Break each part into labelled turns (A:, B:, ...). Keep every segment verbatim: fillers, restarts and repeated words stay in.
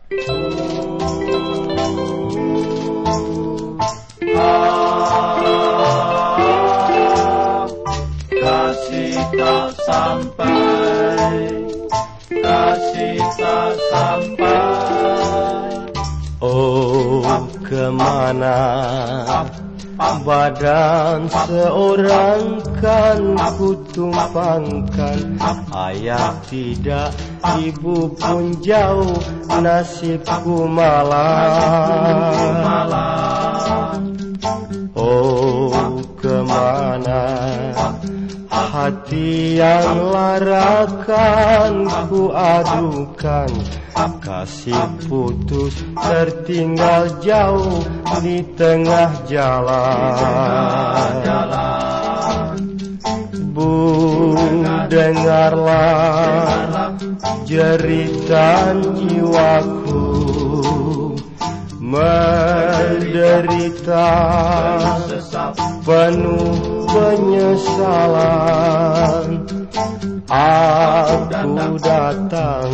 A: Kasih tak sampai, kasih tak sampai.
B: Oh, kemana badan seorang kan ku tumpangkan. Ayah tidak, ibu pun jauh, nasibku malang. Oh, kemana hati yang lara kan ku adukan. Kasih putus tertinggal jauh di tengah jalan. Bu, dengarlah jeritan jiwaku menderita penuh penyesalan. Aku datang,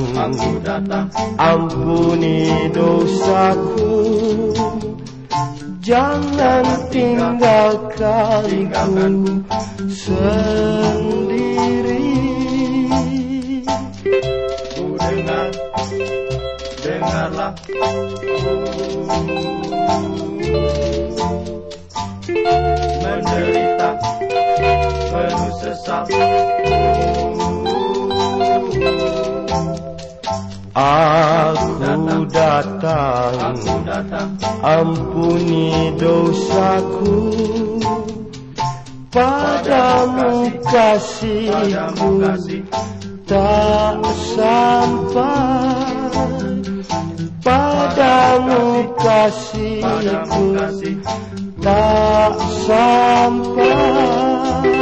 B: ampuni dosaku, jangan tinggalkan ku sendiri.
A: Ku dengar, dengarlah, menderita penuh sesal.
B: Aku datang, ampuni dosaku, padamu kasihku tak sampai. Padamu kasihku tak sampai.